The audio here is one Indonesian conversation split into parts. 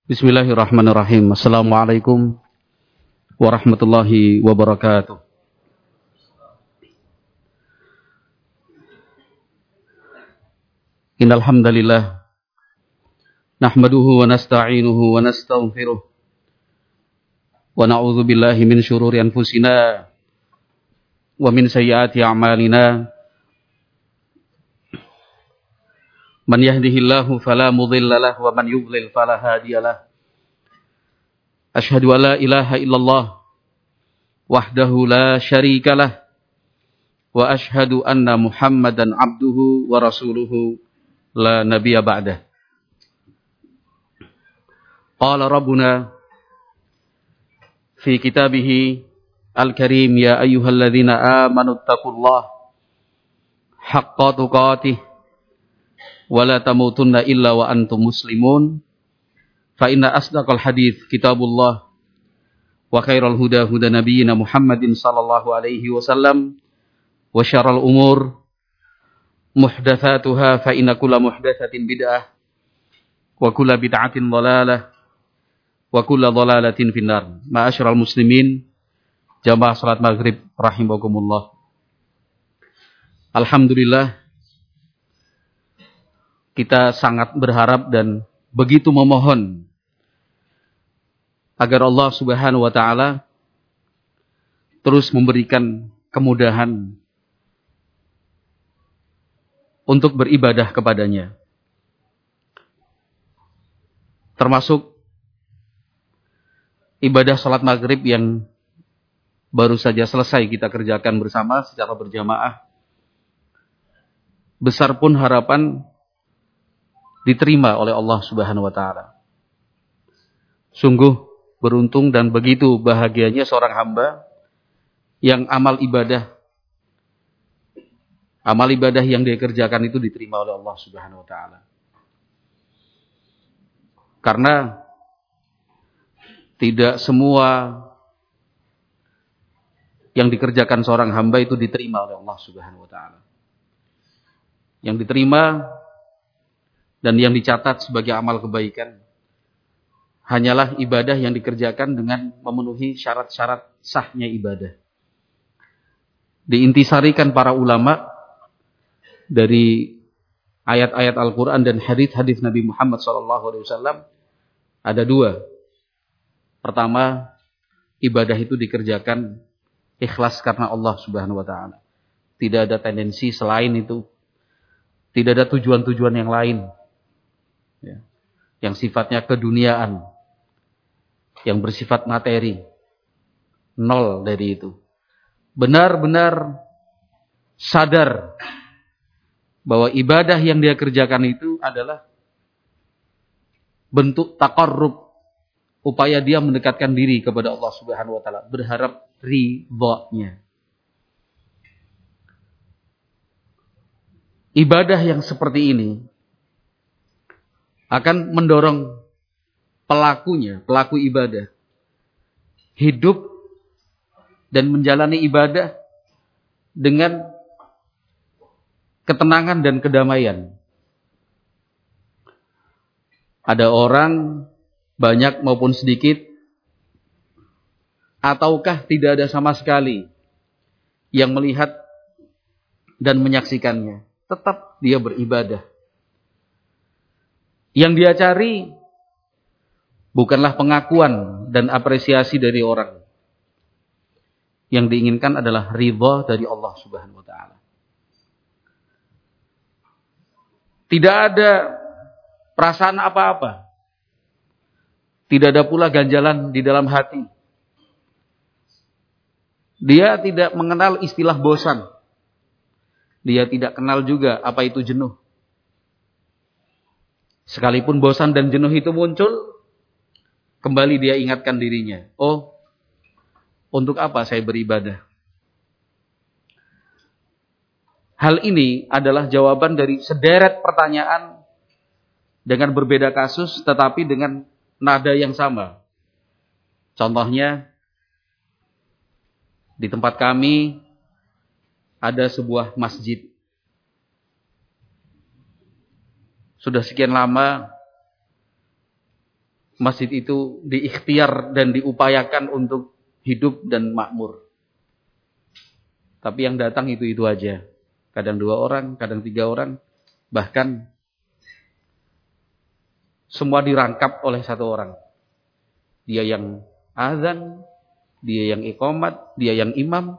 Bismillahirrahmanirrahim. Assalamualaikum warahmatullahi wabarakatuh. Innal hamdalillah nahmaduhu wa nasta'inuhu wa nastaghfiruh wa na'udzu billahi min syururi anfusina wa min sayyiati a'malina. Man yahdihillahu fala mudilla lahu wa man yudlil fala hadiyalah. Asyhadu an la ilaha illallah wahdahu la syarikalah wa asyhadu anna Muhammadan abduhu wa rasuluhu la nabiyya ba'dah. Qala rabbuna fi kitabih al-karim ya ayyuhalladzina amanu taqullaha haqqa tuqatih wa la tamutunna illa wa antum muslimun. Fa inna asdaqal hadits kitabullah wa khairal huda huda nabiyyina Muhammadin sallallahu alaihi wasallam wa syarrul umur muhdatsatuha fa inna kulla muhdatsatin bid'ah wa kulla bid'atin dhalalah wa kulla dhalalatin finnar. Ma'asyiral muslimin, jamaah salat maghrib rahimakumullah. Alhamdulillah, kita sangat berharap dan begitu memohon agar Allah Subhanahu wa taala terus memberikan kemudahan untuk beribadah kepadanya. Termasuk ibadah salat maghrib yang baru saja selesai kita kerjakan bersama secara berjamaah. Besar pun harapan diterima oleh Allah Subhanahu wa taala. Sungguh beruntung dan begitu bahagianya seorang hamba yang amal ibadah yang dia kerjakan itu diterima oleh Allah Subhanahu wa taala. Karena tidak semua yang dikerjakan seorang hamba itu diterima oleh Allah Subhanahu wa taala. Yang diterima dan yang dicatat sebagai amal kebaikan hanyalah ibadah yang dikerjakan dengan memenuhi syarat-syarat sahnya ibadah. Diintisarikan para ulama dari ayat-ayat Al-Quran dan hadis-hadis Nabi Muhammad SAW ada dua. Pertama, ibadah itu dikerjakan ikhlas karena Allah Subhanahu wa taala. Tidak ada tendensi selain itu. Tidak ada tujuan-tujuan yang lain. Ya. Yang sifatnya keduniaan. Yang bersifat materi. Nol dari itu. Benar-benar sadar bahwa ibadah yang dia kerjakan itu adalah bentuk taqarrub, upaya dia mendekatkan diri kepada Allah Subhanahu wa taala, berharap ridha-Nya. Ibadah yang seperti ini akan mendorong pelaku ibadah hidup dan menjalani ibadah dengan ketenangan dan kedamaian. Ada orang banyak maupun sedikit, ataukah tidak ada sama sekali yang melihat dan menyaksikannya, tetap dia beribadah. Yang dia cari bukanlah pengakuan dan apresiasi dari orang. Yang diinginkan adalah ridha dari Allah Subhanahu wa taala. Tidak ada perasaan apa-apa. Tidak ada pula ganjalan di dalam hati. Dia tidak mengenal istilah bosan. Dia tidak kenal juga apa itu jenuh. Sekalipun bosan dan jenuh itu muncul, kembali dia ingatkan dirinya. Oh, untuk apa saya beribadah? Hal ini adalah jawaban dari sederet pertanyaan dengan berbeda kasus, tetapi dengan nada yang sama. Contohnya, di tempat kami ada sebuah masjid. Sudah sekian lama masjid itu diikhtiar dan diupayakan untuk hidup dan makmur. Tapi yang datang itu aja. Kadang 2 orang, kadang 3 orang, bahkan semua dirangkap oleh 1 orang. Dia yang azan, dia yang iqamat, dia yang imam.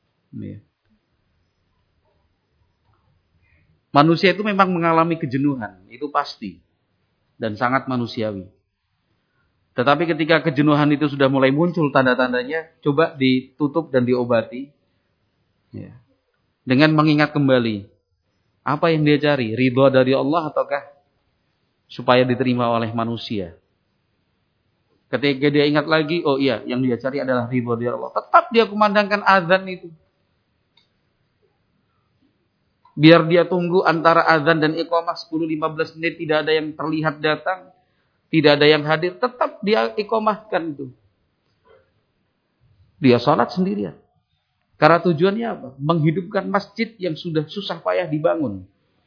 Manusia itu memang mengalami kejenuhan, itu pasti. Dan sangat manusiawi. Tetapi ketika kejenuhan itu sudah mulai muncul tanda-tandanya, coba ditutup dan diobati. Ya. Dengan mengingat kembali, apa yang dia cari? Ridha dari Allah ataukah supaya diterima oleh manusia? Ketika dia ingat lagi, oh iya, yang dia cari adalah ridha dari Allah. Tetap dia kumandangkan azan itu. Biar dia tunggu antara azan dan iqamah 10-15 menit, tidak ada yang terlihat datang, tidak ada yang hadir, tetap dia iqamahkan itu. Dia sholat sendirian. Karena tujuannya apa? Menghidupkan masjid yang sudah susah payah dibangun.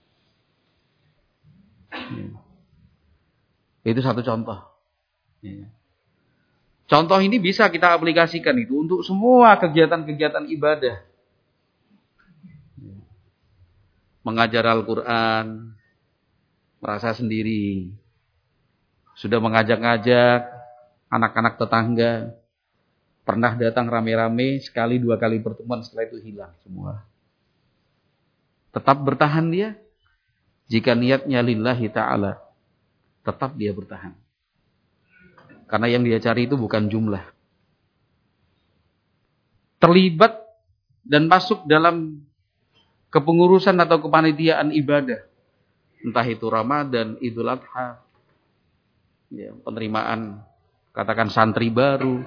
Itu satu contoh. Contoh ini bisa kita aplikasikan itu untuk semua kegiatan-kegiatan ibadah. Mengajar Al-Quran, merasa sendiri. Sudah mengajak-ngajak anak-anak tetangga. Pernah datang rame-rame, 1-2 kali pertemuan, setelah itu hilang semua. Tetap bertahan dia. Jika niatnya lillahi ta'ala, tetap dia bertahan. Karena yang dia cari itu bukan jumlah. Terlibat dan masuk dalam kepengurusan atau kepanitiaan ibadah. Entah itu Ramadan, Idul Adha, ya, penerimaan, katakan santri baru,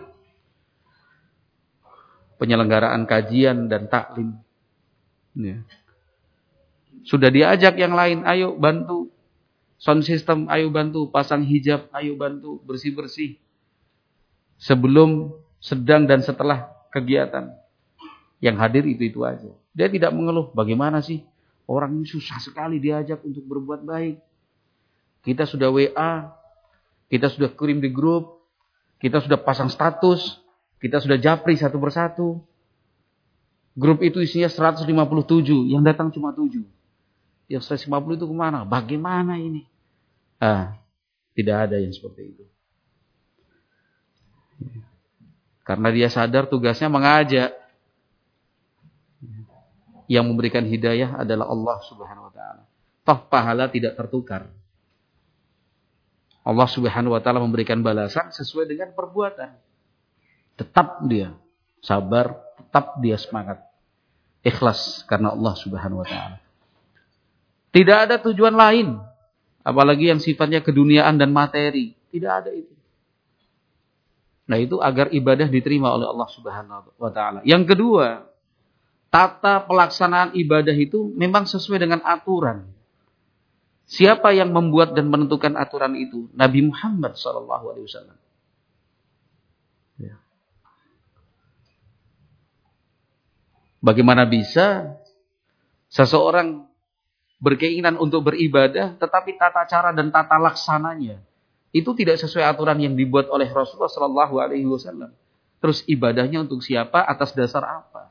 penyelenggaraan kajian dan taklim. Ya. Sudah diajak yang lain, ayo bantu sound system, ayo bantu pasang hijab, ayo bantu bersih-bersih. Sebelum, sedang, dan setelah kegiatan. Yang hadir itu aja. Dia tidak mengeluh, bagaimana sih? Orang ini susah sekali diajak untuk berbuat baik. Kita sudah WA, kita sudah kirim di grup, kita sudah pasang status, kita sudah japri satu persatu. Grup itu isinya 157, yang datang cuma 7. Yang 150 itu kemana? Bagaimana ini? Tidak ada yang seperti itu. Karena dia sadar tugasnya mengajak. Yang memberikan hidayah adalah Allah Subhanahu wa ta'ala. Toh pahala tidak tertukar. Allah Subhanahu wa ta'ala memberikan balasan sesuai dengan perbuatan. Tetap dia sabar, tetap dia semangat. Ikhlas karena Allah Subhanahu wa ta'ala. Tidak ada tujuan lain, apalagi yang sifatnya keduniaan dan materi. Tidak ada itu. Nah, itu agar ibadah diterima oleh Allah Subhanahu wa ta'ala. Yang kedua, tata pelaksanaan ibadah itu memang sesuai dengan aturan. Siapa yang membuat dan menentukan aturan itu? Nabi Muhammad SAW. Ya. Bagaimana bisa seseorang berkeinginan untuk beribadah, tetapi tata cara dan tata laksananya itu tidak sesuai aturan yang dibuat oleh Rasulullah SAW. Terus ibadahnya untuk siapa? Atas dasar apa?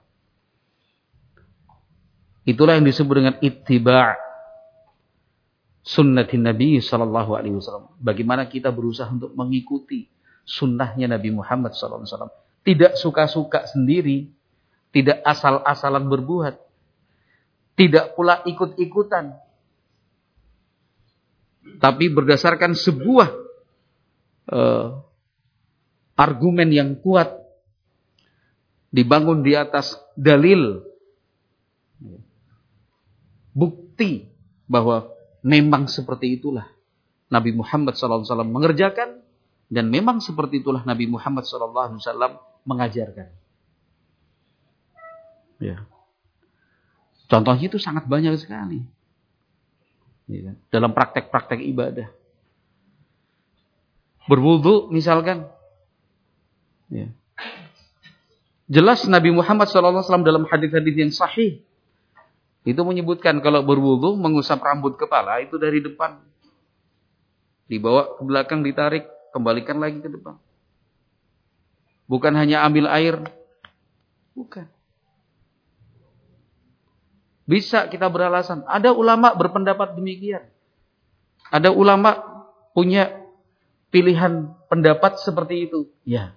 Itulah yang disebut dengan ittiba' sunnatin Nabi SAW. Bagaimana kita berusaha untuk mengikuti sunnahnya Nabi Muhammad SAW. Tidak suka-suka sendiri, tidak asal-asalan berbuat, tidak pula ikut-ikutan, tapi berdasarkan sebuah argumen yang kuat, dibangun di atas dalil, bukti bahwa memang seperti itulah Nabi Muhammad SAW mengerjakan, dan memang seperti itulah Nabi Muhammad SAW mengajarkan. Ya. Contohnya itu sangat banyak sekali. Ya. Dalam praktek-praktek ibadah. Berwudu misalkan. Ya. Jelas Nabi Muhammad SAW dalam hadis-hadis yang sahih itu menyebutkan kalau berwudu mengusap rambut kepala itu dari depan, dibawa ke belakang, ditarik kembalikan lagi ke depan. Bukan hanya ambil air. Bukan. Bisa kita beralasan. Ada ulama berpendapat demikian. Ada ulama punya pilihan pendapat seperti itu. Ya.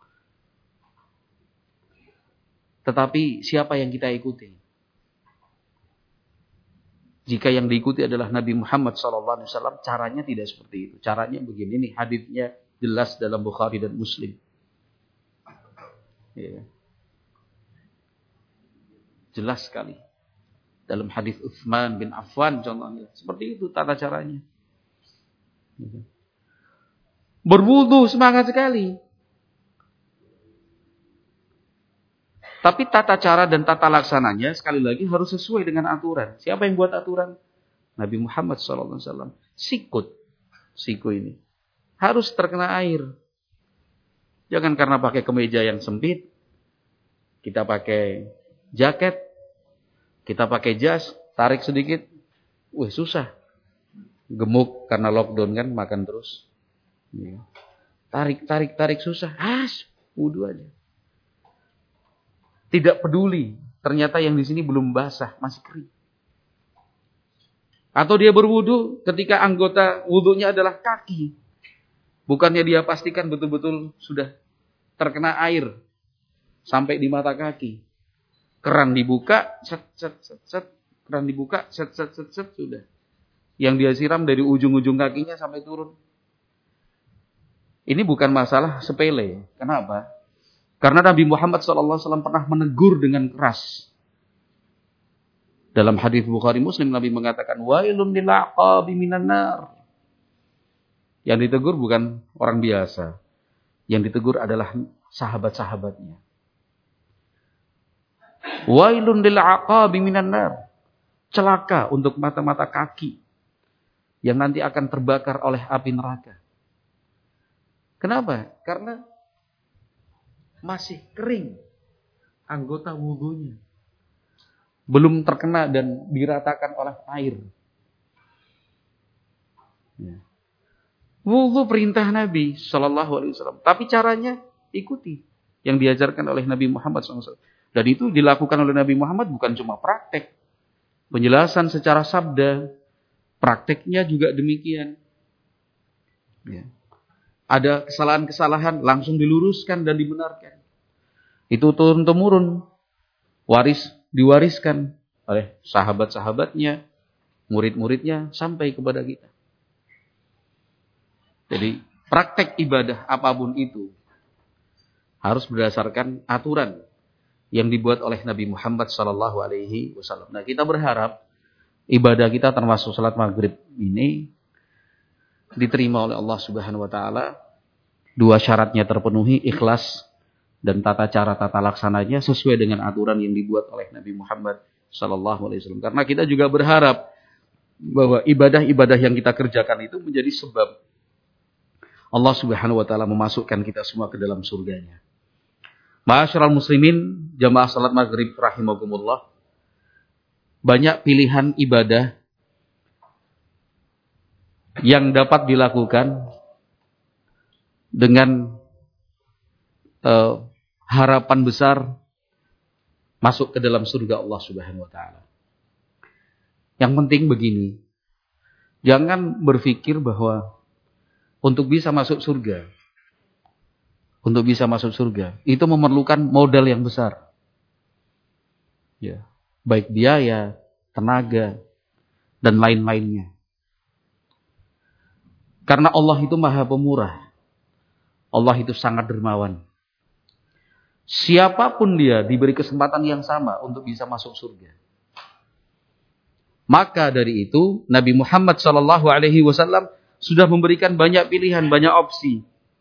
Tetapi siapa yang kita ikuti? Jika yang diikuti adalah Nabi Muhammad SAW, caranya tidak seperti itu. Caranya begini, ini haditsnya jelas dalam Bukhari dan Muslim. Ya. Jelas sekali. Dalam hadits Utsman bin Affan contohnya. Seperti itu tata caranya. Berwudu semangat sekali. Tapi tata cara dan tata laksananya sekali lagi harus sesuai dengan aturan. Siapa yang buat aturan? Nabi Muhammad SAW. Siku ini harus terkena air. Jangan karena pakai kemeja yang sempit, kita pakai jaket, kita pakai jas, tarik sedikit, susah. Gemuk karena lockdown kan, makan terus. Tarik susah. Wudu aja. Tidak peduli, ternyata yang di sini belum basah, masih kering. Atau dia berwudu ketika anggota wudunya adalah kaki. Bukannya dia pastikan betul-betul sudah terkena air sampai di mata kaki. Keran dibuka, keran dibuka, sudah. Yang dia siram dari ujung-ujung kakinya sampai turun. Ini bukan masalah sepele. Kenapa? Karena Nabi Muhammad SAW pernah menegur dengan keras. Dalam hadis Bukhari Muslim, Nabi mengatakan, Wailun lil aqabi minan nar. Yang ditegur bukan orang biasa. Yang ditegur adalah sahabat-sahabatnya. Wailun lil aqabi minan nar. Celaka untuk mata-mata kaki yang nanti akan terbakar oleh api neraka. Kenapa? Karena masih kering anggota wudunya. Belum terkena dan diratakan oleh air. Ya. Wudu perintah Nabi SAW. Tapi caranya ikuti yang diajarkan oleh Nabi Muhammad SAW. Dan itu dilakukan oleh Nabi Muhammad bukan cuma praktek. Penjelasan secara sabda. Prakteknya juga demikian. Ya. Ada kesalahan-kesalahan langsung diluruskan dan dibenarkan. Itu turun-temurun. Diwariskan oleh sahabat-sahabatnya, murid-muridnya sampai kepada kita. Jadi praktek ibadah apapun itu harus berdasarkan aturan yang dibuat oleh Nabi Muhammad SAW. Nah, kita berharap ibadah kita termasuk salat maghrib ini diterima oleh Allah Subhanahu wa taala. Dua syaratnya terpenuhi, ikhlas dan tata cara tata laksananya sesuai dengan aturan yang dibuat oleh Nabi Muhammad SAW. Karena kita juga berharap bahwa ibadah-ibadah yang kita kerjakan itu menjadi sebab Allah Subhanahu wa taala memasukkan kita semua ke dalam surganya. Ma'asyiral muslimin, jamaah salat maghrib rahimakumullah. Banyak pilihan ibadah yang dapat dilakukan dengan harapan besar masuk ke dalam surga Allah Subhanahu wa taala. Yang penting begini, jangan berpikir bahwa untuk bisa masuk surga, itu memerlukan modal yang besar. Ya, baik biaya, tenaga, dan lain-lainnya. Karena Allah itu Maha Pemurah. Allah itu sangat dermawan. Siapapun dia diberi kesempatan yang sama untuk bisa masuk surga. Maka dari itu Nabi Muhammad SAW sudah memberikan banyak pilihan, banyak opsi.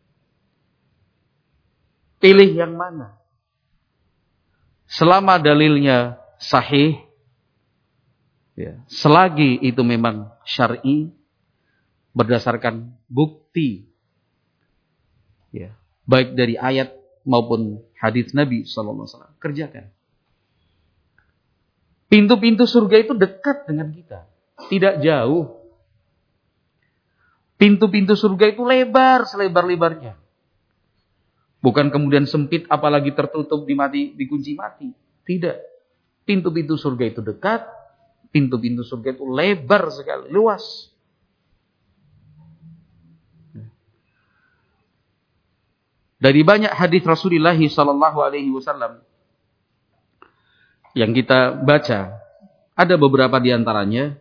Pilih yang mana? Selama dalilnya sahih, ya, selagi itu memang syar'i, berdasarkan bukti, ya, baik dari ayat maupun hadis Nabi SAW, kerjakan. Pintu-pintu surga itu dekat dengan kita, tidak jauh. Pintu-pintu surga itu lebar selebar-lebarnya. Bukan kemudian sempit apalagi tertutup dikunci mati. Tidak. Pintu-pintu surga itu dekat. Pintu-pintu surga itu lebar sekali, luas. Dari banyak hadis Rasulullah sallallahu alaihi wasallam yang kita baca, ada beberapa di antaranya.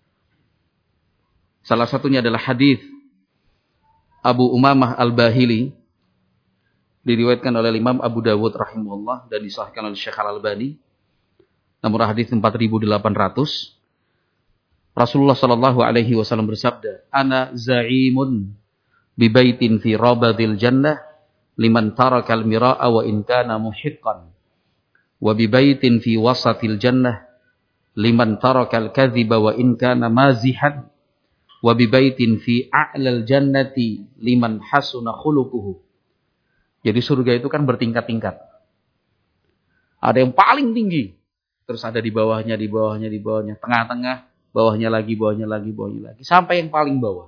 Salah satunya adalah hadis Abu Umamah Al-Bahili, diriwayatkan oleh Imam Abu Dawud rahimahullah dan disahihkan oleh Syekh Al-Albani. Nomor hadis 4800. Rasulullah sallallahu alaihi wasallam bersabda, "Ana za'imun bi baitin fi rabadil jannah liman tarakal mira'a wa in kana muhiqqan. Wa bi baitin fi wasatil jannah liman tarakal kadhiba wa in kana mazihan. Wa bi baitin fi a'lal jannati liman hasuna khuluquhu." Jadi surga itu kan bertingkat-tingkat. Ada yang paling tinggi, terus ada di bawahnya, tengah-tengah, bawahnya lagi, sampai yang paling bawah.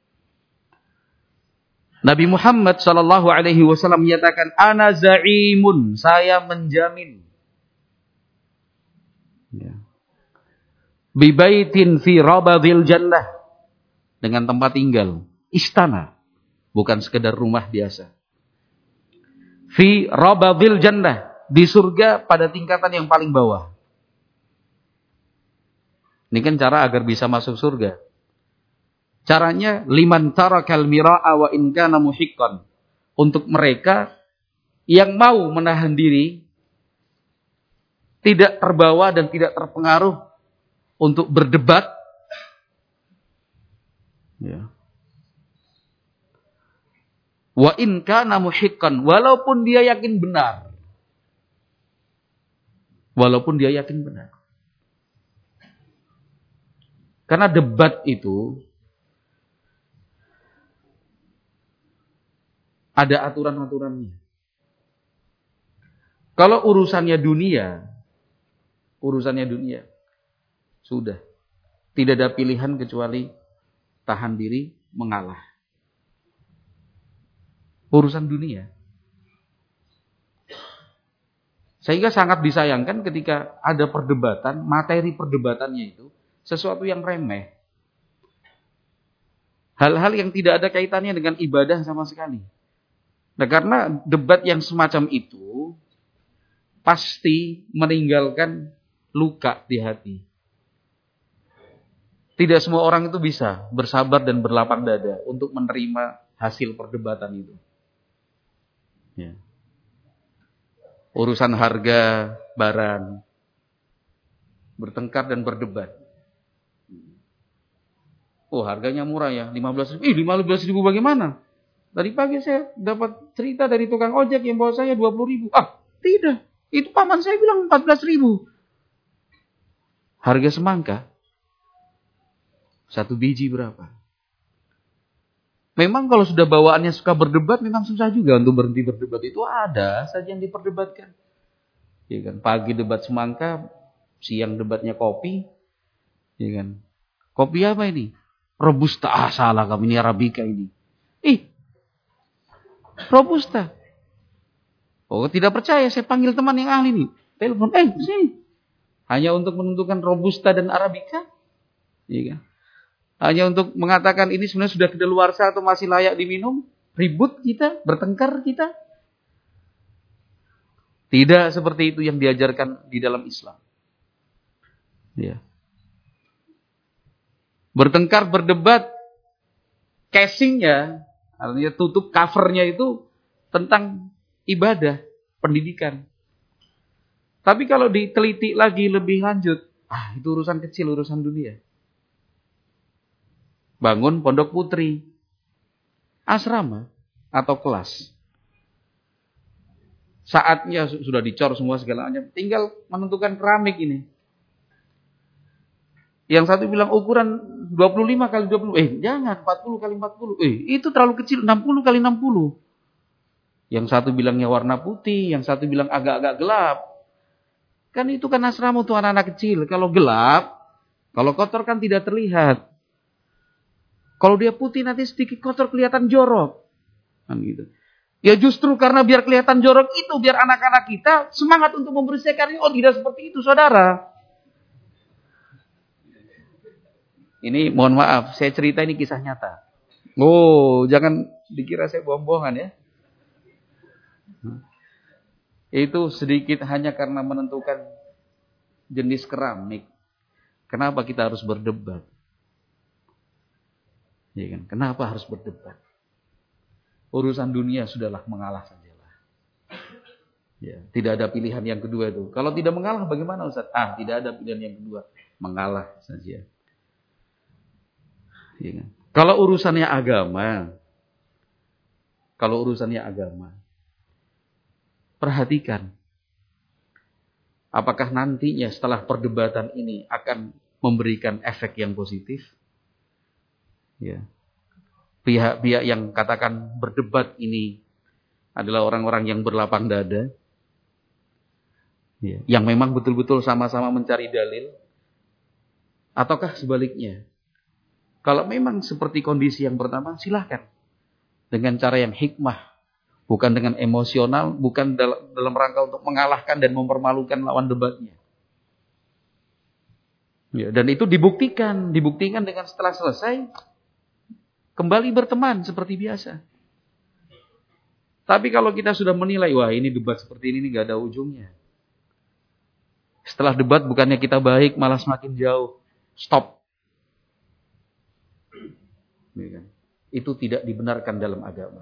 Nabi Muhammad sallallahu alaihi wasallam menyatakan, "Ana za'imun," saya menjamin. Ya. Bi baitin fi rabadil jannah, dengan tempat tinggal, istana, bukan sekedar rumah biasa. Fi rabadil jannah, di surga pada tingkatan yang paling bawah. Ini kan cara agar bisa masuk surga. Caranya liman tarakal mira'a wa in kana muhiqqan. Untuk mereka yang mau menahan diri, tidak terbawa dan tidak terpengaruh untuk berdebat. Ya. Wa in kana muhiqqan, walaupun dia yakin benar. Walaupun dia yakin benar. Karena debat itu ada aturan-aturannya. Kalau urusannya dunia, sudah. Tidak ada pilihan kecuali tahan diri, mengalah. Urusan dunia. Sehingga sangat disayangkan ketika ada perdebatan, materi perdebatannya itu sesuatu yang remeh. Hal-hal yang tidak ada kaitannya dengan ibadah sama sekali. Nah, karena debat yang semacam itu pasti meninggalkan luka di hati. Tidak semua orang itu bisa bersabar dan berlapang dada untuk menerima hasil perdebatan itu. Ya. Urusan harga barang, bertengkar dan berdebat. Oh, harganya murah ya, 15.000. 15.000 bagaimana? Tadi pagi saya dapat cerita dari tukang ojek yang bawa saya 20.000. Ah, tidak. Itu paman saya bilang 14.000. Harga semangka 1 biji berapa? Memang kalau sudah bawaannya suka berdebat, memang susah juga untuk berhenti berdebat. Itu ada saja yang diperdebatkan. Ya kan? Pagi debat semangka, siang debatnya kopi. Ya kan? Kopi apa ini? Robusta. Ah, salah kamu, ini Arabica ini. Robusta. Oh, tidak percaya, saya panggil teman yang ahli nih. Telepon, sini. Hanya untuk menentukan Robusta dan Arabica. Iya kan? Hanya untuk mengatakan ini sebenarnya sudah kedaluarsa atau masih layak diminum. Ribut kita, bertengkar kita. Tidak seperti itu yang diajarkan di dalam Islam. Ya. Bertengkar, berdebat, casingnya, artinya tutup covernya itu tentang ibadah, pendidikan. Tapi kalau diteliti lagi lebih lanjut, itu urusan kecil, urusan dunia. Bangun pondok putri, asrama atau kelas. Saatnya sudah dicor semua segala macam, tinggal menentukan keramik ini. Yang satu bilang ukuran 25 kali 20. Jangan 40 kali 40. Itu terlalu kecil, 60 kali 60. Yang satu bilangnya warna putih, yang satu bilang agak-agak gelap. Kan itu kan asrama untuk anak-anak kecil. Kalau gelap, kalau kotor kan tidak terlihat. Kalau dia putih nanti sedikit kotor kelihatan jorok. Kan gitu. Ya justru karena biar kelihatan jorok itu, biar anak-anak kita semangat untuk membersihkan ini. Oh tidak seperti itu saudara. Ini mohon maaf, saya cerita ini kisah nyata. Oh, jangan dikira saya bohong-bohongan ya. Itu sedikit hanya karena menentukan jenis keramik. Kenapa kita harus berdebat? Ya kan? Kenapa harus berdebat? Urusan dunia sudahlah mengalah sajalah. Ya, tidak ada pilihan yang kedua itu. Kalau tidak mengalah bagaimana Ustaz? Tidak ada pilihan yang kedua. Mengalah saja. Ya kan? Kalau urusannya agama, perhatikan. Apakah nantinya setelah perdebatan ini akan memberikan efek yang positif? Ya. Pihak-pihak yang katakan berdebat ini adalah orang-orang yang berlapang dada. Ya. Yang memang betul-betul sama-sama mencari dalil. Ataukah sebaliknya? Kalau memang seperti kondisi yang pertama, silahkan. Dengan cara yang hikmah. Bukan dengan emosional, bukan dalam rangka untuk mengalahkan dan mempermalukan lawan debatnya. Ya, dan itu dibuktikan dengan setelah selesai, kembali berteman seperti biasa. Tapi kalau kita sudah menilai, wah ini debat seperti ini gak ada ujungnya. Setelah debat bukannya kita baik, malah semakin jauh. Stop. Itu tidak dibenarkan dalam agama.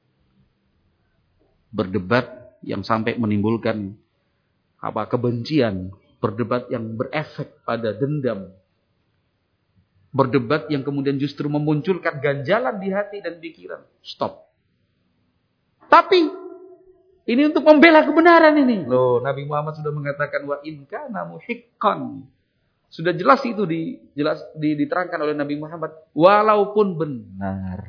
Berdebat yang sampai menimbulkan kebencian, berdebat yang berefek pada dendam, berdebat yang kemudian justru memunculkan ganjalan di hati dan pikiran. Stop. Tapi ini untuk membela kebenaran ini. Loh, Nabi Muhammad sudah mengatakan wa in kana muhiqqan. Sudah jelas itu diterangkan oleh Nabi Muhammad. Walaupun benar.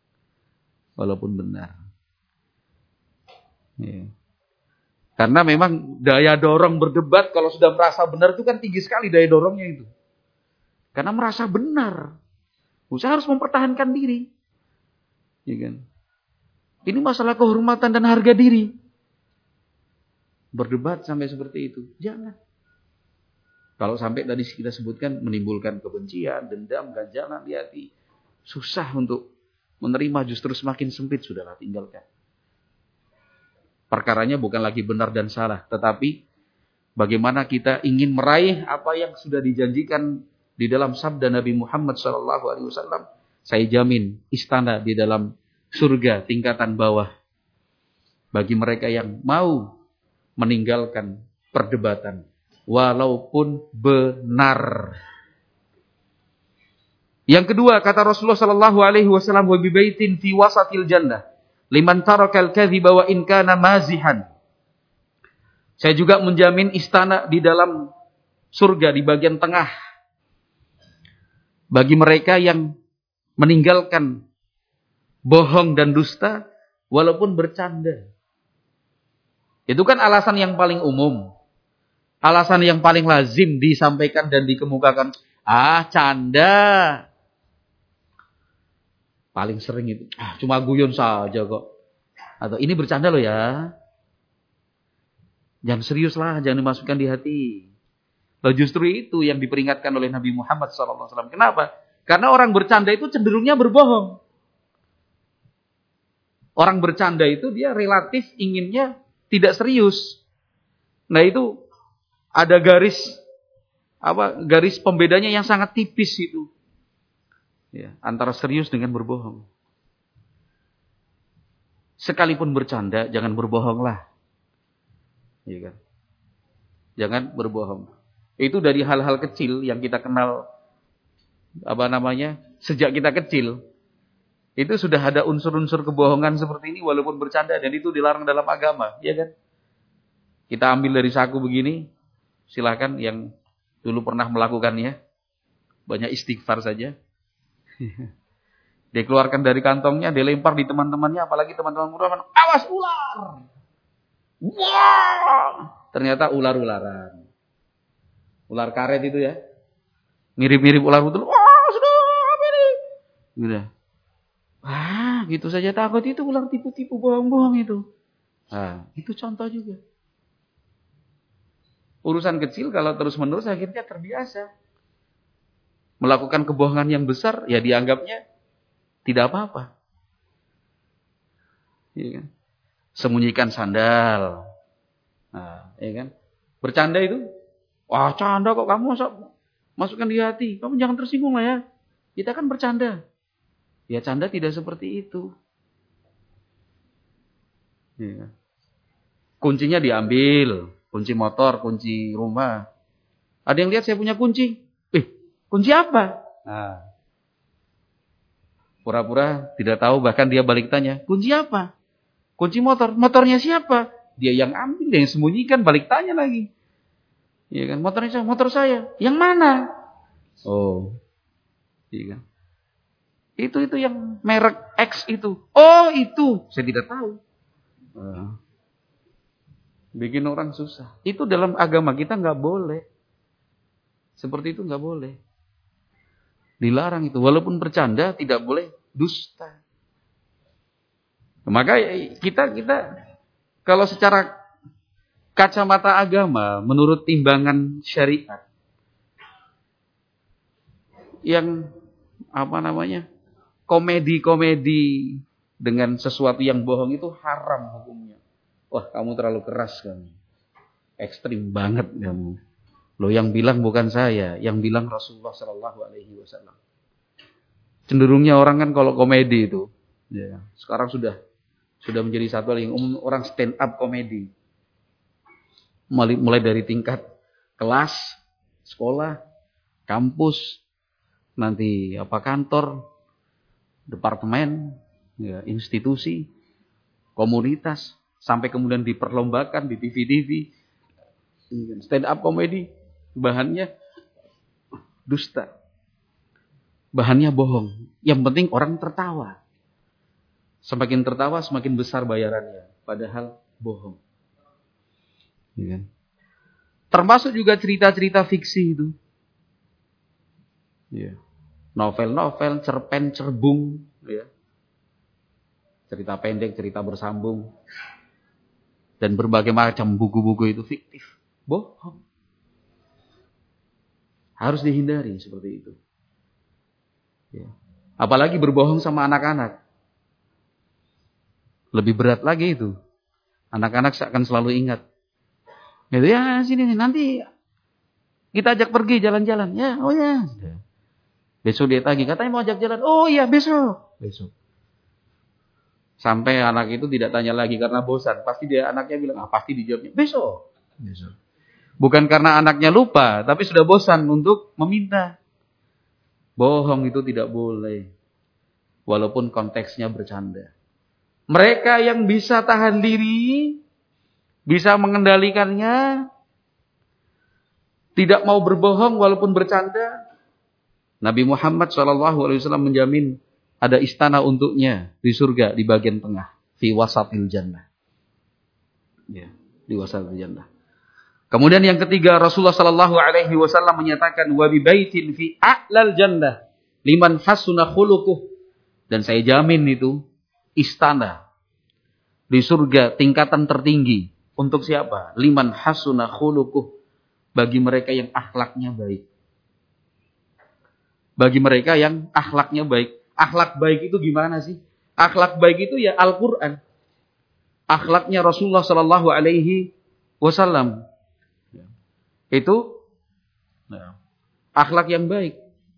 Ya. Karena memang daya dorong berdebat kalau sudah merasa benar itu kan tinggi sekali daya dorongnya itu. Karena merasa benar. Saya harus mempertahankan diri. Ya kan? Ini masalah kehormatan dan harga diri. Berdebat sampai seperti itu. Jangan. Kalau sampai tadi kita sebutkan menimbulkan kebencian, dendam, ganjalan di hati. Susah untuk menerima, justru semakin sempit, sudahlah tinggalkan. Perkaranya bukan lagi benar dan salah. Tetapi bagaimana kita ingin meraih apa yang sudah dijanjikan di dalam sabda Nabi Muhammad SAW. Saya jamin istana di dalam surga tingkatan bawah. Bagi mereka yang mau meninggalkan perdebatan. Walaupun benar. Yang kedua kata Rasulullah sallallahu alaihi wasallam wa bi baitin fi wasatil jannah liman tarakal kadhiba wa in kana mazihan. Saya juga menjamin istana di dalam surga di bagian tengah bagi mereka yang meninggalkan bohong dan dusta walaupun bercanda. Itu kan alasan yang paling umum. Alasan yang paling lazim disampaikan dan dikemukakan. Canda. Paling sering itu. Cuma guyon saja kok. Atau ini bercanda loh ya. Jangan serius lah. Jangan dimasukkan di hati. Loh justru itu yang diperingatkan oleh Nabi Muhammad SAW. Kenapa? Karena orang bercanda itu cenderungnya berbohong. Orang bercanda itu dia relatif inginnya tidak serius. Nah itu ada garis pembedanya yang sangat tipis itu. Ya, antara serius dengan berbohong. Sekalipun bercanda, jangan berbohonglah. Ya kan? Jangan berbohong. Itu dari hal-hal kecil yang kita kenal sejak kita kecil. Itu sudah ada unsur-unsur kebohongan seperti ini walaupun bercanda dan itu dilarang dalam agama, ya kan? Kita ambil dari saku begini. Silakan yang dulu pernah melakukannya. Banyak istighfar saja. Dia keluarkan dari kantongnya, dia lempar di teman-temannya, apalagi teman-teman muda, awas ular. Wah! Ternyata ular-ularan. Ular karet itu ya. Mirip-mirip ular betul. Wah, sudah apa ini? Udah. Wah, gitu saja takut, itu ulang tipu-tipu, bohong-bohong itu. Nah, itu contoh juga. Urusan kecil kalau terus-menerus akhirnya terbiasa. Melakukan kebohongan yang besar, ya dianggapnya tidak apa-apa. Ya kan? Sembunyikan sandal. Nah, ya kan? Bercanda itu, wah canda kok kamu masukkan di hati. Kamu jangan tersinggung lah ya. Kita kan bercanda. Ya canda tidak seperti itu. Ya. Kuncinya diambil. Kunci motor, kunci rumah. Ada yang lihat saya punya kunci. Kunci apa? Nah, pura-pura tidak tahu, bahkan dia balik tanya. Kunci apa? Kunci motor. Motornya siapa? Dia yang ambil, dia yang sembunyikan, balik tanya lagi. Iya kan? Motornya siapa? Motor saya. Yang mana? Oh. Iya kan? Itu yang merek X itu. Oh, itu. Saya tidak tahu. Bikin orang susah. Itu dalam agama kita nggak boleh. Seperti itu nggak boleh. Dilarang itu. Walaupun bercanda tidak boleh dusta. Maka kita kalau secara kacamata agama menurut timbangan syariat yang komedi dengan sesuatu yang bohong itu haram hukumnya. Wah, kamu terlalu keras kamu. Ekstrim banget kamu. Loh, yang bilang bukan saya, yang bilang Rasulullah Shallallahu Alaihi Wasallam. Cenderungnya orang kan kalau komedi itu, ya, sekarang sudah menjadi satu hal yang umum, orang stand up komedi. Mulai dari tingkat kelas, sekolah, kampus, nanti kantor, departemen, ya, institusi, komunitas, sampai kemudian diperlombakan di TV-TV. Stand up komedi, bahannya dusta. Bahannya bohong. Yang penting orang tertawa. Semakin tertawa, semakin besar bayarannya. Padahal bohong. Ya. Termasuk juga cerita-cerita fiksi itu. Ya. Novel-novel, cerpen, cerbung. Ya. Cerita pendek, cerita bersambung. Dan berbagai macam buku-buku itu fiktif. Bohong. Harus dihindari seperti itu. Ya. Apalagi berbohong sama anak-anak. Lebih berat lagi itu. Anak-anak akan selalu ingat. Gitu ya, sini nih, nanti kita ajak pergi jalan-jalan. Ya, oh ya. Besok dia tagih, katanya mau ajak jalan. Oh iya, besok. Sampai anak itu tidak tanya lagi karena bosan. Pasti anaknya bilang, pasti dijawabnya besok. Bukan karena anaknya lupa, tapi sudah bosan untuk meminta. Bohong itu tidak boleh. Walaupun konteksnya bercanda. Mereka yang bisa tahan diri, bisa mengendalikannya, tidak mau berbohong walaupun bercanda. Nabi Muhammad SAW menjamin ada istana untuknya di surga di bagian tengah, fi wasatil jannah. Ya, di wasatil jannah. Kemudian yang ketiga, Rasulullah SAW menyatakan wa bi baitin fi a'lal jannah liman hasuna khuluquh, dan saya jamin itu istana di surga tingkatan tertinggi untuk siapa? Liman hasuna khuluquh, bagi mereka yang akhlaknya baik. Bagi mereka yang akhlaknya baik. Akhlak baik itu gimana sih? Akhlak baik itu ya Al-Qur'an. Akhlaknya Rasulullah sallallahu alaihi wasallam. Itu akhlak yang baik.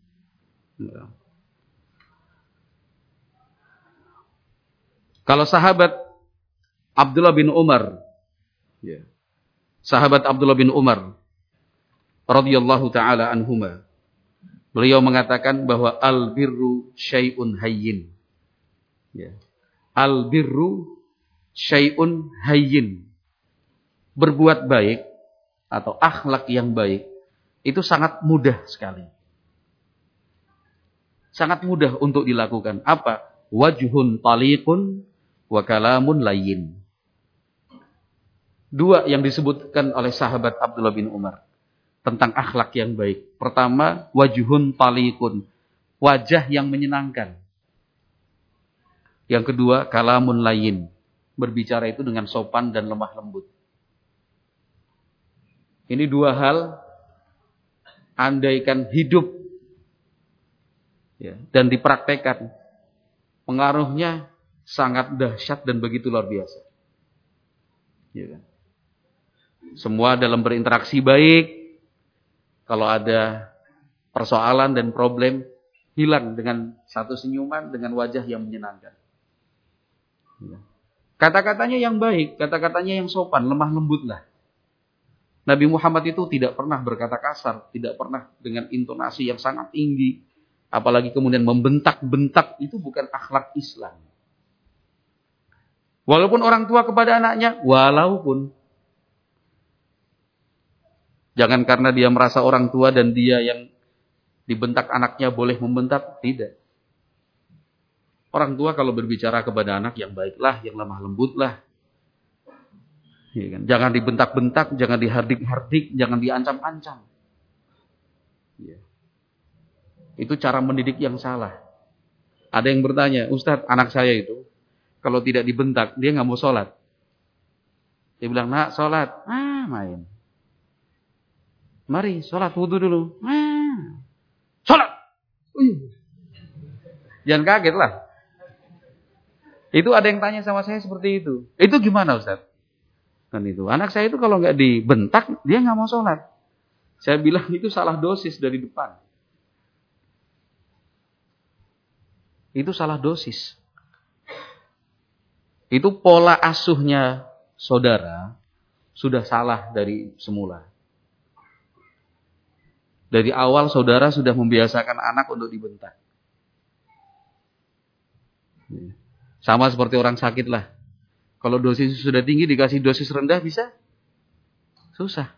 Kalau sahabat Abdullah bin Umar, sahabat Abdullah bin Umar radhiyallahu taala anhuma, beliau mengatakan bahwa al-birru syai'un hayyin. Al-birru syai'un hayyin. Berbuat baik atau akhlak yang baik itu sangat mudah sekali. Sangat mudah untuk dilakukan. Apa? Wajhun taliqun wa kalamun layyin. Dua yang disebutkan oleh sahabat Abdullah bin Umar tentang akhlak yang baik. Pertama, wajhun taliqun, wajah yang menyenangkan. Yang kedua, kalamun layyin. Berbicara itu dengan sopan dan lemah lembut. Ini dua hal, andaikan hidup ya, dan dipraktekkan, pengaruhnya sangat dahsyat dan begitu luar biasa. Ya kan? Semua dalam berinteraksi baik, kalau ada persoalan dan problem, hilang dengan satu senyuman, dengan wajah yang menyenangkan. Ya. Kata-katanya yang baik, kata-katanya yang sopan, lemah lembutlah. Nabi Muhammad itu tidak pernah berkata kasar, tidak pernah dengan intonasi yang sangat tinggi, apalagi kemudian membentak-bentak, itu bukan akhlak Islam. Walaupun orang tua kepada anaknya, walaupun jangan karena dia merasa orang tua dan dia yang dibentak anaknya boleh membentak, tidak. Orang tua kalau berbicara kepada anak yang baiklah, yang lemah lembutlah. Ya kan? Jangan dibentak-bentak, jangan dihardik-hardik, jangan diancam-ancam. Ya. Itu cara mendidik yang salah. Ada yang bertanya, Ustadz, anak saya itu kalau tidak dibentak, dia nggak mau sholat. Dia bilang, nak sholat. Main. Mari sholat, wudu dulu. Sholat. Jangan kaget lah. Itu ada yang tanya sama saya seperti itu. Itu gimana Ustadz? Kan itu. Anak saya itu kalau nggak dibentak, dia nggak mau sholat. Saya bilang itu salah dosis dari depan. Itu salah dosis. Itu pola asuhnya saudara sudah salah dari semula. Dari awal saudara sudah membiasakan anak untuk dibentak. Sama seperti orang sakit lah. Kalau dosis sudah tinggi dikasih dosis rendah bisa? Susah.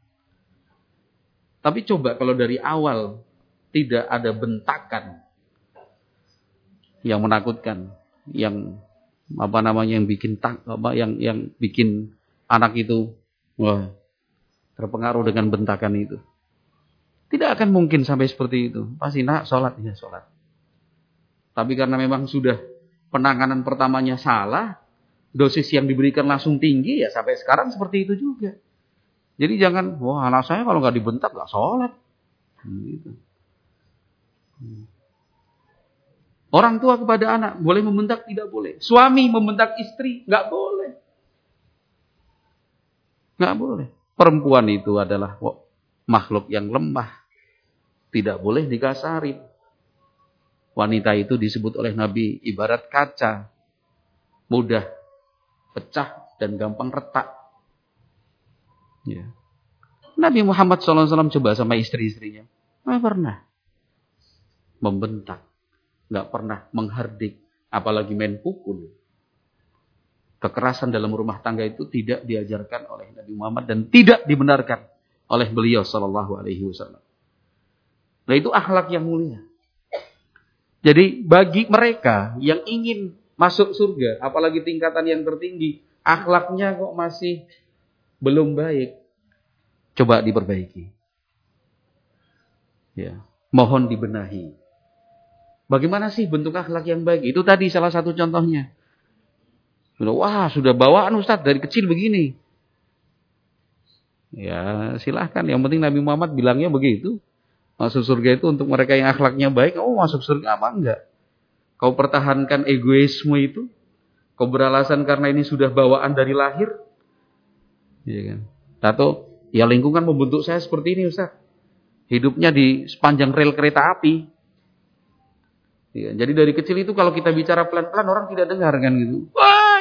Tapi coba kalau dari awal tidak ada bentakan yang menakutkan, yang yang bikin yang bikin anak itu terpengaruh dengan bentakan itu. Tidak akan mungkin sampai seperti itu. Pasti nak sholat, ya sholat. Tapi karena memang sudah penanganan pertamanya salah, dosis yang diberikan langsung tinggi, ya sampai sekarang seperti itu juga. Jadi jangan, anak saya kalau nggak dibentak nggak sholat. Gitu. Orang tua kepada anak boleh membentak, tidak boleh. Suami membentak istri nggak boleh. Nggak boleh. Perempuan itu adalah makhluk yang lemah, tidak boleh dikasarin. Wanita itu disebut oleh Nabi ibarat kaca, mudah pecah dan gampang retak. Ya. Nabi Muhammad SAW coba sama istri-istrinya, nggak pernah membentak, nggak pernah menghardik, apalagi main pukul. Kekerasan dalam rumah tangga itu tidak diajarkan oleh Nabi Muhammad dan tidak dibenarkan oleh beliau Sallallahu Alaihi Wasallam. Nah itu akhlak yang mulia. Jadi bagi mereka yang ingin masuk surga, apalagi tingkatan yang tertinggi, akhlaknya kok masih belum baik, coba diperbaiki. Ya, mohon dibenahi. Bagaimana sih bentuk akhlak yang baik? Itu tadi salah satu contohnya. Sudah bawaan Ustadz dari kecil begini. Ya silahkan, yang penting Nabi Muhammad bilangnya begitu. Masuk surga itu untuk mereka yang akhlaknya baik. Kamu masuk surga apa enggak? Kau pertahankan egoisme itu? Kau beralasan karena ini sudah bawaan dari lahir? Iya kan? Atau ya lingkungan membentuk saya seperti ini Ustaz. Hidupnya di sepanjang rel kereta api. Ya, jadi dari kecil itu kalau kita bicara pelan-pelan orang tidak dengar kan gitu. Woi,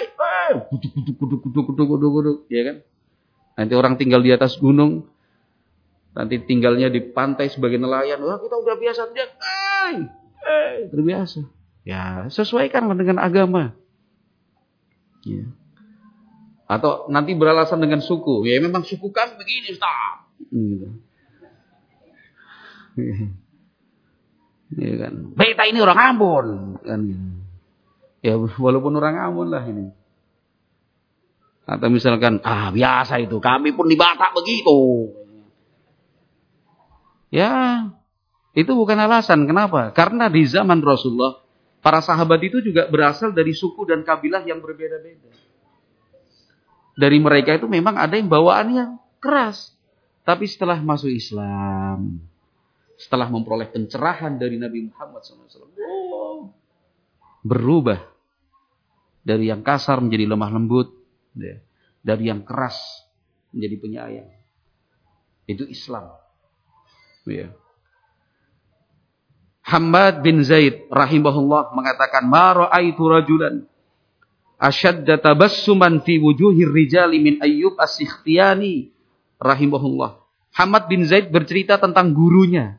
kuduk, ya kan? Nanti orang tinggal di atas gunung, nanti tinggalnya di pantai sebagai nelayan. Wah, kita udah biasa teriak, terbiasa. Ya, sesuaikanlah dengan agama. Ya. Atau nanti beralasan dengan suku. Ya, memang suku kan begini, Ustaz. Gitu. Ya kan. Beta ini orang Ambon, kan gitu. Ya, walaupun orang Ambon lah ini. Atau misalkan, biasa itu, kami pun di Batak begitu. Ya, itu bukan alasan. Kenapa? Karena di zaman Rasulullah Para sahabat itu juga berasal dari suku dan kabilah yang berbeda-beda. Dari mereka itu memang ada yang bawaannya keras. Tapi setelah masuk Islam, setelah memperoleh pencerahan dari Nabi Muhammad SAW, berubah. Dari yang kasar menjadi lemah lembut. Dari yang keras menjadi penyayang. Itu Islam. Ya. Hammad bin Zaid rahimahullah mengatakan, "Ma ra'aitu rajulan asyadda tabassuman fi wujuhir rijali min Ayyub as-Sikhtiyani rahimahullah." Hammad bin Zaid bercerita tentang gurunya.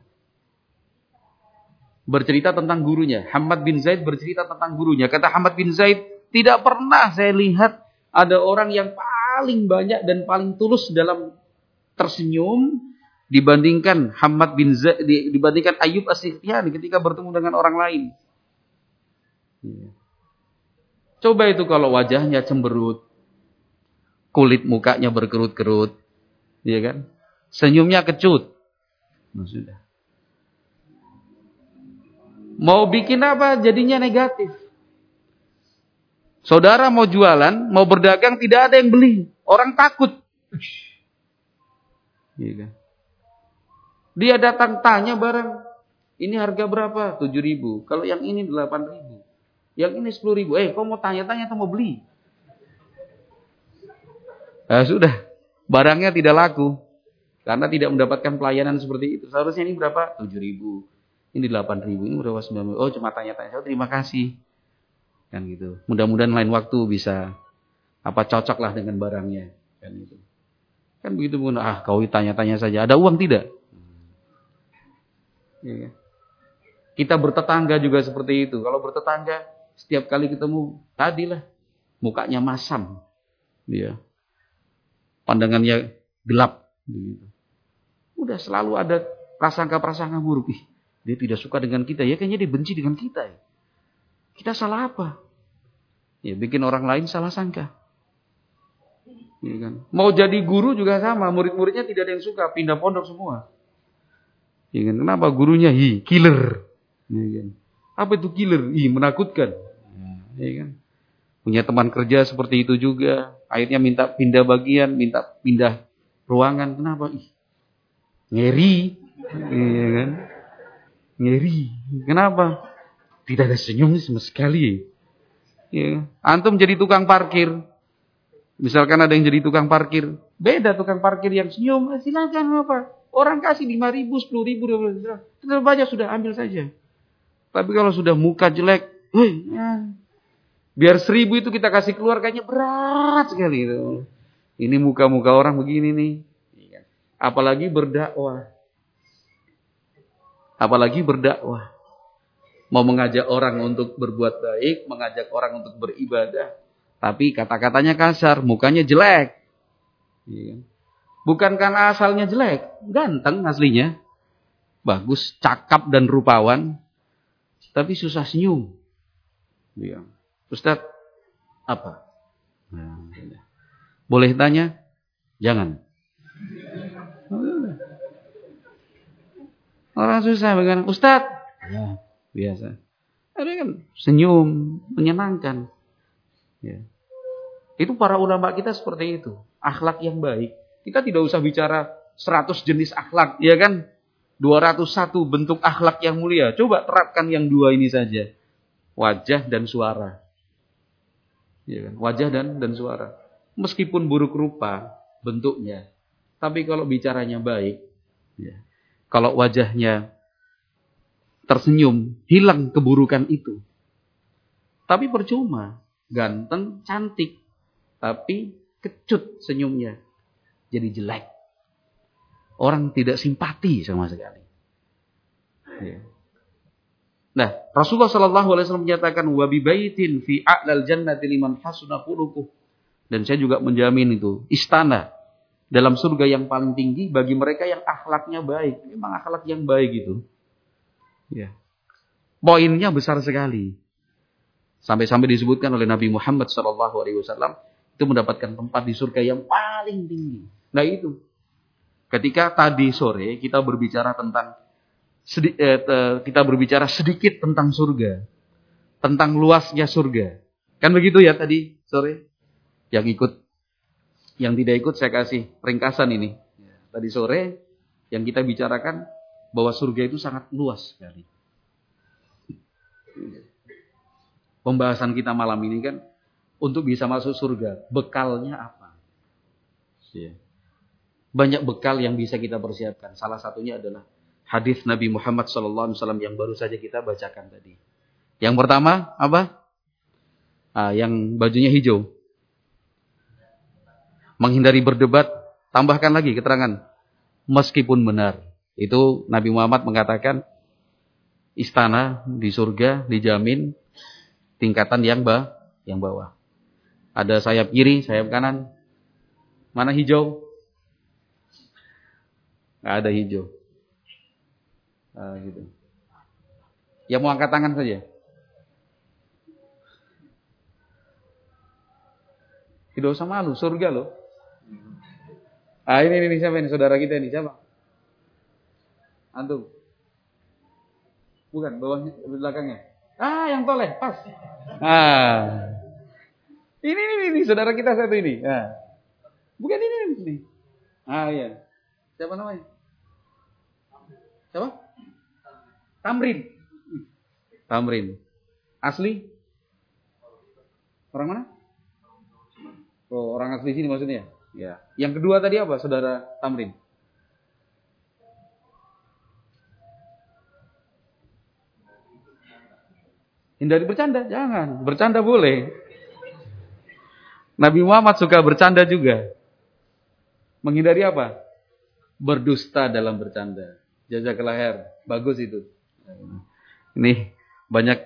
Hammad bin Zaid bercerita tentang gurunya. Kata Hammad bin Zaid, tidak pernah saya lihat ada orang yang paling banyak dan paling tulus dalam tersenyum dibandingkan Hammad bin Zaid, dibandingkan Ayyub as-Sikhtiyani ketika bertemu dengan orang lain. Coba itu kalau wajahnya cemberut, kulit mukanya berkerut-kerut, ya kan? Senyumnya kecut. Sudah. Mau bikin apa jadinya negatif. Saudara mau jualan, mau berdagang, tidak ada yang beli. Orang takut. Ya kan? Dia datang tanya barang, ini harga berapa? 7.000. Kalau yang ini 8.000. Yang ini 10.000. Kau mau tanya-tanya atau mau beli? Nah, sudah. Barangnya tidak laku. Karena tidak mendapatkan pelayanan seperti itu. Seharusnya ini berapa? 7.000. Ini 8.000. Ini berapa? 9.000. Oh, cuma tanya-tanya. Terima kasih. Kan gitu. Mudah-mudahan lain waktu bisa cocok lah dengan barangnya. Kan gitu. Kan begitu pun. Kau tanya-tanya saja. Ada uang tidak? Ya. Kita bertetangga juga seperti itu. Kalau bertetangga, setiap kali ketemu, tadilah mukanya masam, dia pandangannya gelap. Gitu. Udah selalu ada prasangka-prasangka buruk. Dia tidak suka dengan kita. Ya kayaknya dia benci dengan kita. Ya. Kita salah apa? Ya bikin orang lain salah sangka. Ya, kan? Mau jadi guru juga sama. Murid-muridnya tidak ada yang suka. Pindah pondok semua. Ya kan? Kenapa gurunya killer? Ya kan? Apa itu killer? Menakutkan. Ya kan? Punya teman kerja seperti itu juga. Akhirnya minta pindah bagian, minta pindah ruangan. Kenapa? Ngeri. Ya kan? Ngeri. Kenapa? Tidak ada senyum sama sekali. Ya. Antum jadi tukang parkir. Misalkan ada yang jadi tukang parkir. Beda tukang parkir yang senyum. Silakan apa? Orang kasih 5.000, 10.000, tetap aja sudah ambil saja. Tapi kalau sudah muka jelek, biar 1.000 itu kita kasih keluar kayaknya berat sekali itu. Ini muka-muka orang begini nih. Apalagi berdakwah. Mau mengajak orang untuk berbuat baik, mengajak orang untuk beribadah, tapi kata-katanya kasar, mukanya jelek. Bukan karena asalnya jelek, ganteng aslinya. Bagus, cakap dan rupawan. Tapi susah senyum. Ustaz, apa? Boleh tanya? Jangan. Orang susah bagaimana? Ustaz? Ya, biasa. Ada kan senyum, menyenangkan. Ya. Itu para ulama kita seperti itu. Akhlak yang baik. Kita tidak usah bicara 100 jenis akhlak, ya kan? 201 bentuk akhlak yang mulia. Coba terapkan yang 2 ini saja. Wajah dan suara. Ya kan? Wajah dan suara. Meskipun buruk rupa bentuknya, tapi kalau bicaranya baik, ya. Kalau wajahnya tersenyum, hilang keburukan itu. Tapi percuma, ganteng, cantik, tapi kecut senyumnya. Jadi jelek. Orang tidak simpati sama sekali. Ya. Nah, Rasulullah SAW menyatakan wabi baitin fi a'lal jannati liman hasuna khuluquh. Dan saya juga menjamin itu istana dalam surga yang paling tinggi bagi mereka yang akhlaknya baik. Memang akhlak yang baik itu. Ya. Poinnya besar sekali. Sampai-sampai disebutkan oleh Nabi Muhammad SAW itu mendapatkan tempat di surga yang paling tinggi. Nah itu. Ketika tadi sore kita berbicara tentang sedikit tentang surga, tentang luasnya surga. Kan begitu ya tadi sore? Yang ikut, yang tidak ikut saya kasih ringkasan ini. Tadi sore yang kita bicarakan bahwa surga itu sangat luas sekali. Pembahasan kita malam ini kan untuk bisa masuk surga, bekalnya apa? Banyak bekal yang bisa kita persiapkan. Salah satunya adalah hadis Nabi Muhammad SAW yang baru saja kita bacakan tadi. Yang pertama apa? Yang bajunya hijau. Menghindari berdebat, tambahkan lagi keterangan. Meskipun benar. Itu Nabi Muhammad mengatakan istana di surga dijamin tingkatan yang bawah. Ada sayap kiri, sayap kanan. Mana hijau? Nggak ada hijau. Gitu. Ya mau angkat tangan saja. Tidak usah malu, surga loh. Ini siapa ini? Saudara kita ini siapa? Antum? Bukan, bawahnya, belakangnya. Yang toleh, pas. Ini saudara kita satu ini. Bukan ini. Iya. Siapa namanya? Siapa? Tamrin. Asli? Orang mana? Oh, orang asli sini maksudnya? Ya. Yang kedua tadi apa, saudara Tamrin? Hindari bercanda, jangan. Bercanda boleh. Nabi Muhammad suka bercanda juga. Menghindari apa? Berdusta dalam bercanda. Jazakallah khair. Bagus itu. Ini banyak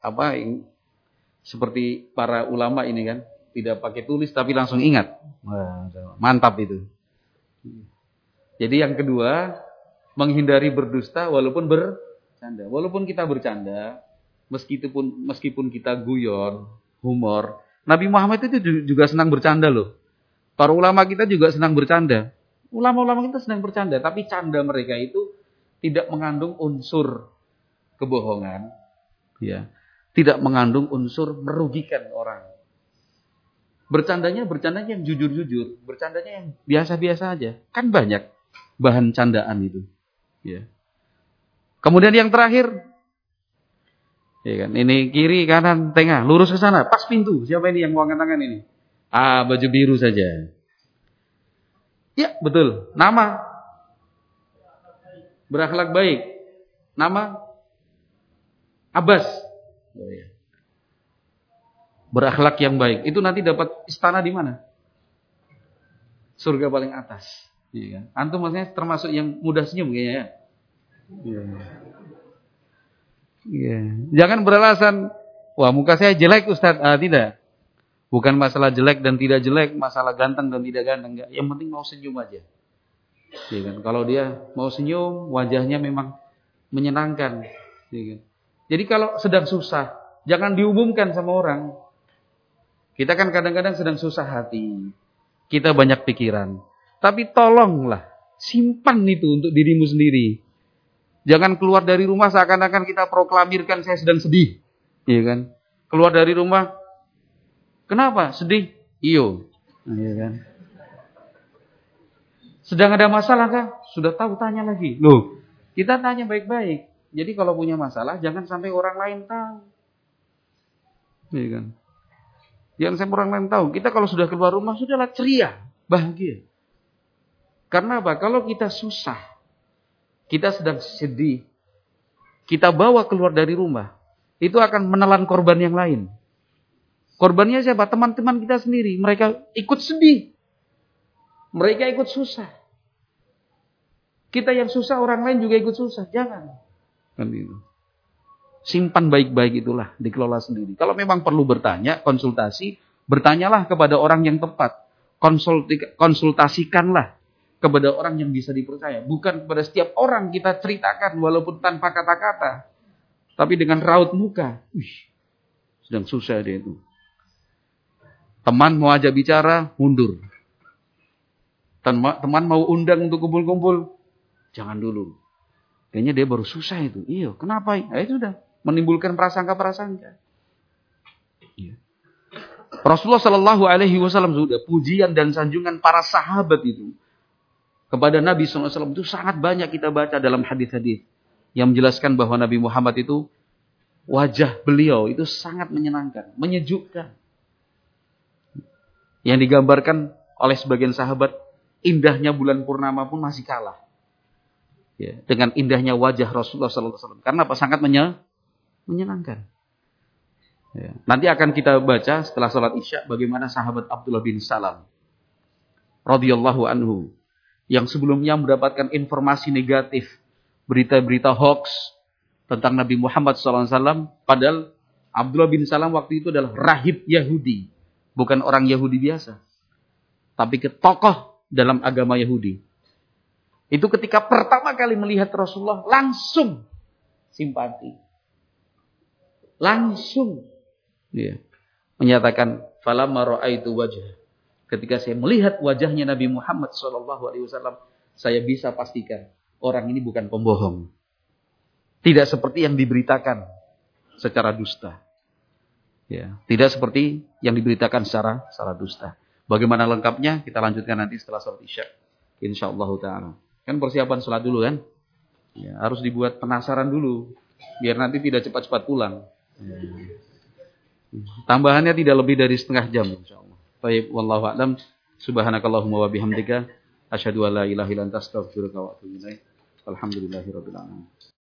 seperti para ulama ini kan. Tidak pakai tulis tapi langsung ingat. Mantap itu. Jadi yang kedua, menghindari berdusta walaupun bercanda. Walaupun kita bercanda, meskipun kita guyon, humor, Nabi Muhammad itu juga senang bercanda loh. Para ulama kita juga senang bercanda. Ulama-ulama kita senang bercanda, tapi canda mereka itu tidak mengandung unsur kebohongan, ya. Tidak mengandung unsur merugikan orang. Bercandanya yang jujur-jujur, bercandanya yang biasa-biasa aja. Kan banyak bahan candaan itu, ya. Kemudian yang terakhir, ya kan, ini kiri, kanan, tengah, lurus ke sana, pas pintu. Siapa ini yang mau angkat tangan ini? Baju biru saja. Ya, betul. Nama berakhlak baik. Nama Abbas. Oh, ya. Berakhlak yang baik. Itu nanti dapat istana di mana? Surga paling atas. Iya kan? Antum maksudnya termasuk yang mudah senyum kayaknya ya. Iya. Iya. Jangan beralasan, wah muka saya jelek Ustaz. Tidak. Bukan masalah jelek dan tidak jelek, masalah ganteng dan tidak ganteng. Enggak. Yang penting mau senyum aja. Iya kan? Kalau dia mau senyum, wajahnya memang menyenangkan. Iya kan? Jadi kalau sedang susah, jangan diumumkan sama orang. Kita kan kadang-kadang sedang susah hati. Kita banyak pikiran. Tapi tolonglah, simpan itu untuk dirimu sendiri. Jangan keluar dari rumah seakan-akan kita proklamirkan saya sedang sedih. Iya kan? Keluar dari rumah, kenapa? Sedih? Iya kan? Sedang ada masalah kah? Sudah tahu tanya lagi. Loh, kita tanya baik-baik. Jadi kalau punya masalah, jangan sampai orang lain tahu. Iya kan? Jangan sampai orang lain tahu. Kita kalau sudah keluar rumah, sudahlah ceria, bahagia. Karena apa? Kalau kita susah, kita sedang sedih, kita bawa keluar dari rumah, itu akan menelan korban yang lain. Korbannya siapa? Teman-teman kita sendiri. Mereka ikut sedih. Mereka ikut susah. Kita yang susah, orang lain juga ikut susah. Jangan. Kan itu. Simpan baik-baik itulah, dikelola sendiri. Kalau memang perlu bertanya, konsultasi, bertanyalah kepada orang yang tepat. Konsultasikanlah kepada orang yang bisa dipercaya. Bukan kepada setiap orang kita ceritakan walaupun tanpa kata-kata. Tapi dengan raut muka. Sedang susah dia itu. Teman mau ajak bicara, mundur. Teman mau undang untuk kumpul-kumpul, jangan dulu. Kayaknya dia baru susah itu. Iya, kenapa? Ya itu sudah menimbulkan prasangka-prasangka. Rasulullah Shallallahu Alaihi Wasallam sudah pujian dan sanjungan para sahabat itu kepada Nabi SAW itu sangat banyak kita baca dalam hadis-hadis yang menjelaskan bahwa Nabi Muhammad itu wajah beliau itu sangat menyenangkan, menyejukkan. Yang digambarkan oleh sebagian sahabat, indahnya bulan purnama pun masih kalah dengan indahnya wajah Rasulullah SAW. Karena apa? Sangat menyenangkan. Nanti akan kita baca setelah sholat Isya bagaimana sahabat Abdullah bin Salam radhiyallahu anhu yang sebelumnya mendapatkan informasi negatif, berita-berita hoax tentang Nabi Muhammad SAW, padahal Abdullah bin Salam waktu itu adalah rahib Yahudi, bukan orang Yahudi biasa, tapi tokoh dalam agama Yahudi. Itu ketika pertama kali melihat Rasulullah langsung simpati, langsung menyatakan falamma ra'aitu wajah. Ketika saya melihat wajahnya Nabi Muhammad SAW, saya bisa pastikan orang ini bukan pembohong. Tidak seperti yang diberitakan secara dusta. Tidak seperti yang diberitakan secara dusta. Bagaimana lengkapnya kita lanjutkan nanti setelah sholat Isya. Insyaallah taala. Kan persiapan sholat dulu kan? Harus dibuat penasaran dulu biar nanti tidak cepat-cepat pulang. Tambahannya tidak lebih dari setengah jam insyaallah. Baik, wallahu a'lam. Subhanakallahumma wa bihamdika asyhadu an la ilaha illa anta astaghfiruka wa atubu ilaik. Alhamdulillahirabbil alamin.